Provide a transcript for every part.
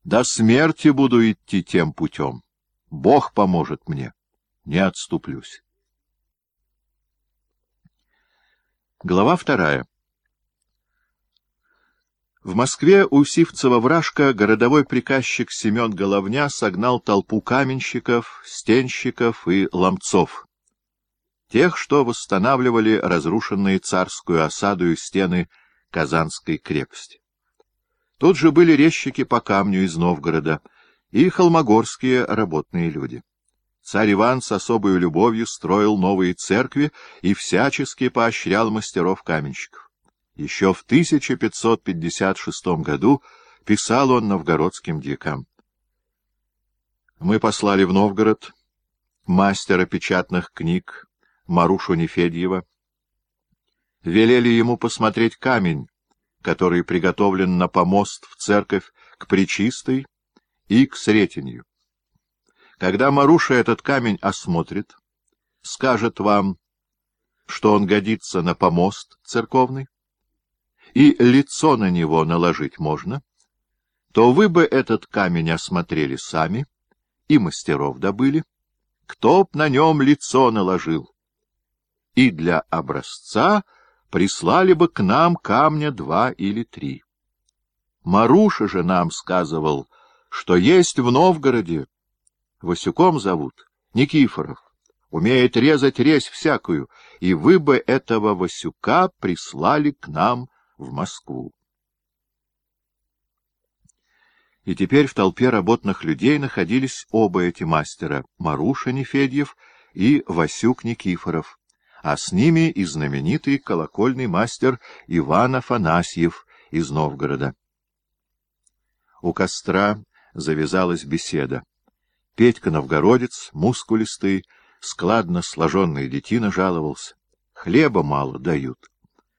До смерти буду идти тем путем. Бог поможет мне. Не отступлюсь. Глава 2. В Москве у Сивцева-Вражка городовой приказчик Семен Головня согнал толпу каменщиков, стенщиков и ломцов, тех, что восстанавливали разрушенные царскую осаду и стены Казанской крепости. Тут же были резчики по камню из Новгорода и холмогорские работные люди. Царь Иван с особой любовью строил новые церкви и всячески поощрял мастеров-каменщиков. Еще в 1556 году писал он новгородским дьякам: «Мы послали в Новгород мастера печатных книг Марушу Нефедьева, велели ему посмотреть камень, который приготовлен на помост в церковь к Пречистой и к Сретенью. Когда Маруша этот камень осмотрит, скажет вам, что он годится на помост церковный, и лицо на него наложить можно, то вы бы этот камень осмотрели сами и мастеров добыли, кто б на нем лицо наложил, и для образца прислали бы к нам камня 2 или 3. Маруша же нам сказывал, что есть в Новгороде, Васюком зовут, Никифоров, умеет резать резь всякую, и вы бы этого Васюка прислали к нам в Москву». И теперь в толпе работных людей находились оба эти мастера — Маруша Нефедьев и Васюк Никифоров, а с ними и знаменитый колокольный мастер Иван Афанасьев из Новгорода. У костра завязалась беседа. Петька Новгородец, мускулистый, складно сложенный детина, жаловался: хлеба мало дают.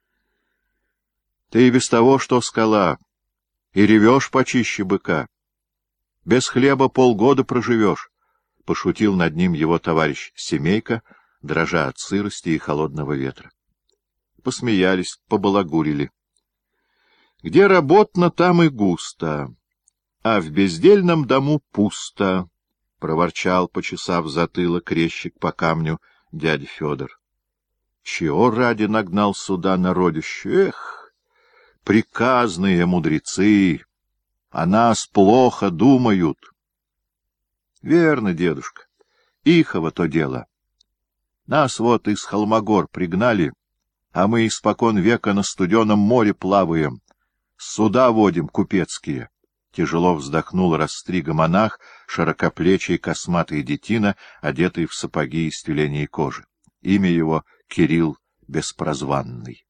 — Ты и без того, что скала, и ревешь почище быка. Без хлеба полгода проживешь, — пошутил над ним его товарищ Семейка, дрожа от сырости и холодного ветра. Посмеялись, побалагурили. Где работно, там и густо, а в бездельном дому пусто, — проворчал, почесав затылок резчик по камню дядя Федор. Чего ради нагнал сюда народище? Эх, приказные мудрецы, о нас плохо думают. Верно, дедушка, ихово то дело. Нас вот из Холмогор пригнали, а мы испокон века на студеном море плаваем, суда водим купецкие. Тяжело вздохнул растрига монах, широкоплечий косматый детина, одетый в сапоги из тюленей кожи. Имя его Кирилл Беспрозванный.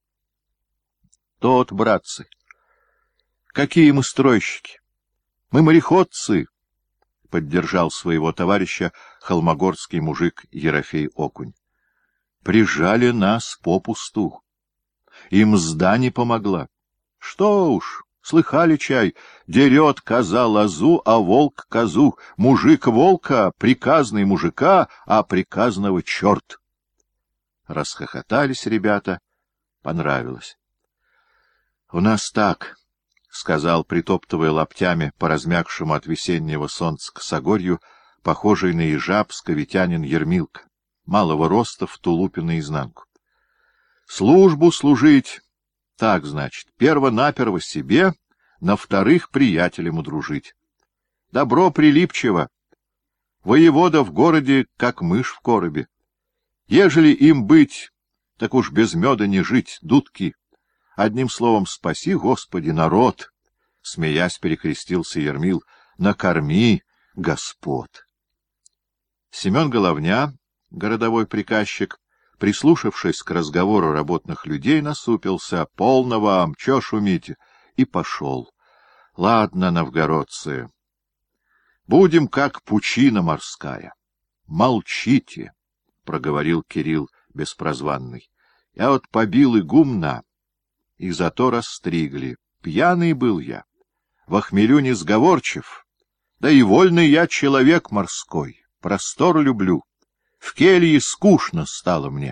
Тот, братцы, какие мы стройщики! Мы мореходцы! — поддержал своего товарища холмогорский мужик Ерофей Окунь. Прижали нас попусту. Им мзда не помогла. Что уж, слыхали чай, дерет коза лозу, а волк козу, мужик волка, приказный мужика, а приказного черт. Расхохотались ребята, понравилось. — У нас так, — сказал, притоптывая локтями по размягшему от весеннего солнца косогорью, похожий на ежа псковитянин Ермилка, малого роста в тулупе наизнанку. — Службу служить, так, значит, перво-наперво себе, на вторых приятелям удружить. Добро прилипчиво. Воевода в городе, как мышь в коробе. Ежели им быть, так уж без меда не жить, дудки. Одним словом, спаси, Господи, народ, — смеясь перекрестился Ермил, — накорми господ. Семен Головня, городовой приказчик, прислушавшись к разговору работных людей, насупился: — Полно вам, чё шумите? И пошел. — Ладно, новгородцы, будем как пучина морская. — Молчите, — проговорил Кирилл Беспрозванный. — Я вот побил игумна, и зато расстригли. Пьяный был я, во хмелю не сговорчив, да и вольный я человек морской, простор люблю. В келье скучно стало мне.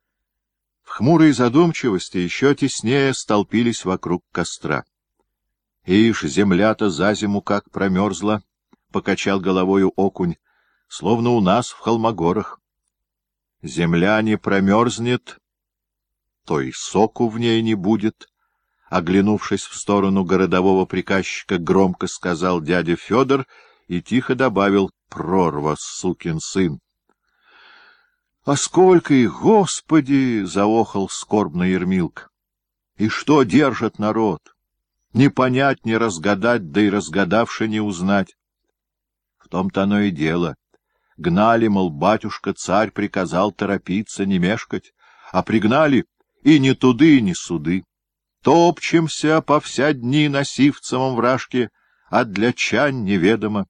В хмурой задумчивости еще теснее столпились вокруг костра. Ишь, земля-то за зиму как промерзла, — покачал головою окунь, — словно у нас в Холмогорах. Земля не промерзнет, то и соку в ней не будет, — оглянувшись в сторону городового приказчика, громко сказал дядя Федор и тихо добавил: прорва, сукин сын. — А сколько их, Господи! — заохал скорбно Ермилка. — И что держит народ? Не понять, не разгадать, да и разгадавши не узнать. В том-то оно и дело. Гнали, мол, батюшка-царь приказал торопиться, не мешкать, а пригнали и ни туды, ни суды. Топчемся по вся дни на сивцевом вражке, а для чань неведомо.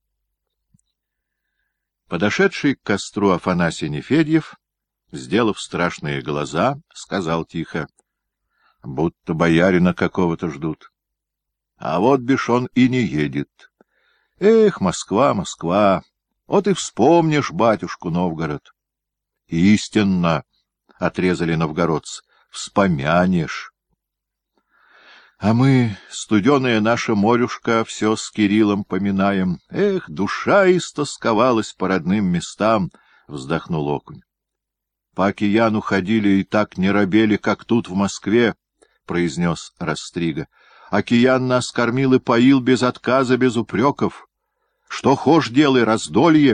Подошедший к костру Афанасий Нефедьев, сделав страшные глаза, сказал тихо: — будто боярина какого-то ждут. А вот бишь он и не едет. Эх, Москва, Москва, вот и вспомнишь батюшку Новгород. — Истинно, — отрезали новгородцы, — вспомянешь. А мы, студеная наша морюшка, все с Кириллом поминаем. Эх, душа истосковалась по родным местам, — вздохнул окунь. По океану ходили и так не робели, как тут в Москве, — произнес Растрига. Океан нас кормил и поил без отказа, без упреков. Что хошь делай, раздолье.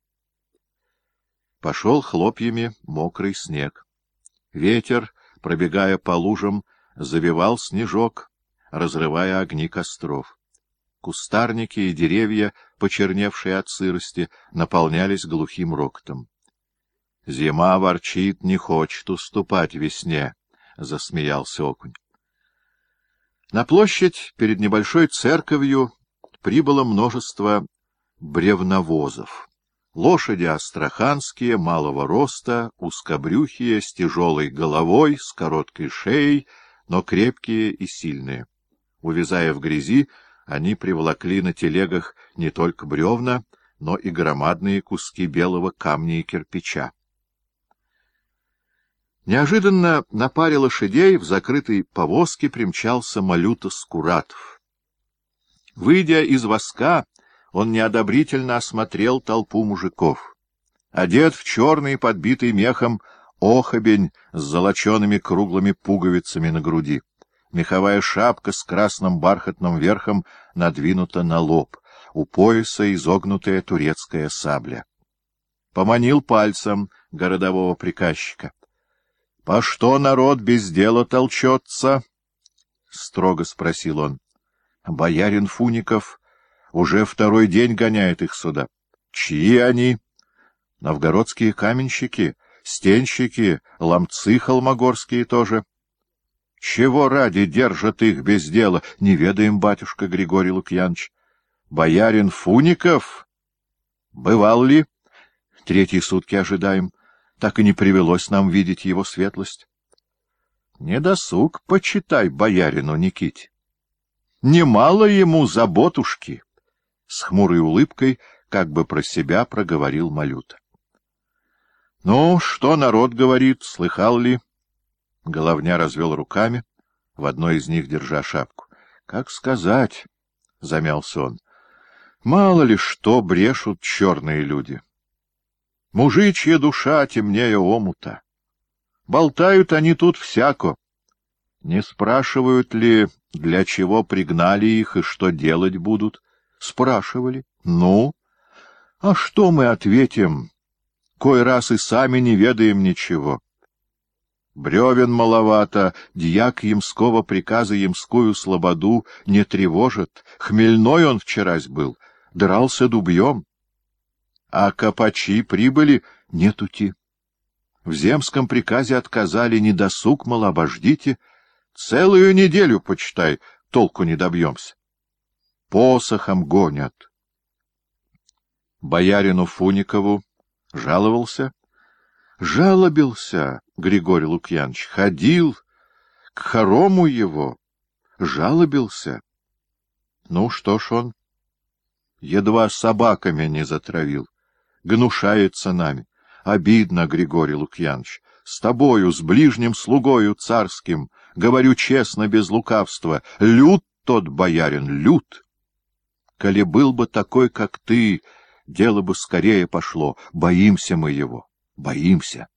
Пошел хлопьями мокрый снег. Ветер, пробегая по лужам, завивал снежок, разрывая огни костров. Кустарники и деревья, почерневшие от сырости, наполнялись глухим рокотом. — Зима ворчит, не хочет уступать весне, — засмеялся окунь. На площадь перед небольшой церковью прибыло множество бревновозов. Лошади астраханские, малого роста, узкобрюхие, с тяжелой головой, с короткой шеей, но крепкие и сильные. Увязая в грязи, они приволокли на телегах не только бревна, но и громадные куски белого камня и кирпича. Неожиданно на паре лошадей в закрытой повозке примчался Малюта Скуратов. Выйдя из воска, он неодобрительно осмотрел толпу мужиков. Одет в черный, подбитый мехом, охобень с золочеными круглыми пуговицами на груди. Меховая шапка с красным бархатным верхом надвинута на лоб, у пояса изогнутая турецкая сабля. Поманил пальцем городового приказчика. — По что народ без дела толчется? — строго спросил он. — Боярин Фуников уже второй день гоняет их сюда. — Чьи они? — Новгородские каменщики, стенщики, ломцы холмогорские тоже. — Чего ради держат их без дела? Не ведаем, батюшка Григорий Лукьяныч. — Боярин Фуников? — Бывал ли? — Третьи сутки ожидаем. Так и не привелось нам видеть его светлость. Недосуг, почитай, боярину Никите. Немало ему заботушки. С хмурой улыбкой, как бы про себя, проговорил Малюта. — Ну, что народ говорит, слыхал ли? Головня развел руками, в одной из них держа шапку. — Как сказать, — замялся он, — мало ли что брешут черные люди. Мужичья душа темнее омута. Болтают они тут всяко. Не спрашивают ли, для чего пригнали их и что делать будут? Спрашивали. Ну? А что мы ответим? Кой раз и сами не ведаем ничего. Бревен маловато, дьяк ямского приказа ямскую слободу не тревожит. Хмельной он вчерась был, дрался дубьем. А копачи прибыли — нетути. В земском приказе отказали, недосуг, мол, обождите. Целую неделю, почитай, толку не добьемся. Посохом гонят. Боярину Фуникову жаловался? Жалобился, Григорий Лукьяныч, ходил к хорому его, жалобился. Ну, что ж он? Едва собаками не затравил. Гнушается нами. Обидно, Григорий Лукьяныч. С тобою, с ближним слугою царским, говорю честно, без лукавства, люд тот боярин лют. Коли был бы такой, как ты, дело бы скорее пошло. Боимся мы его, боимся.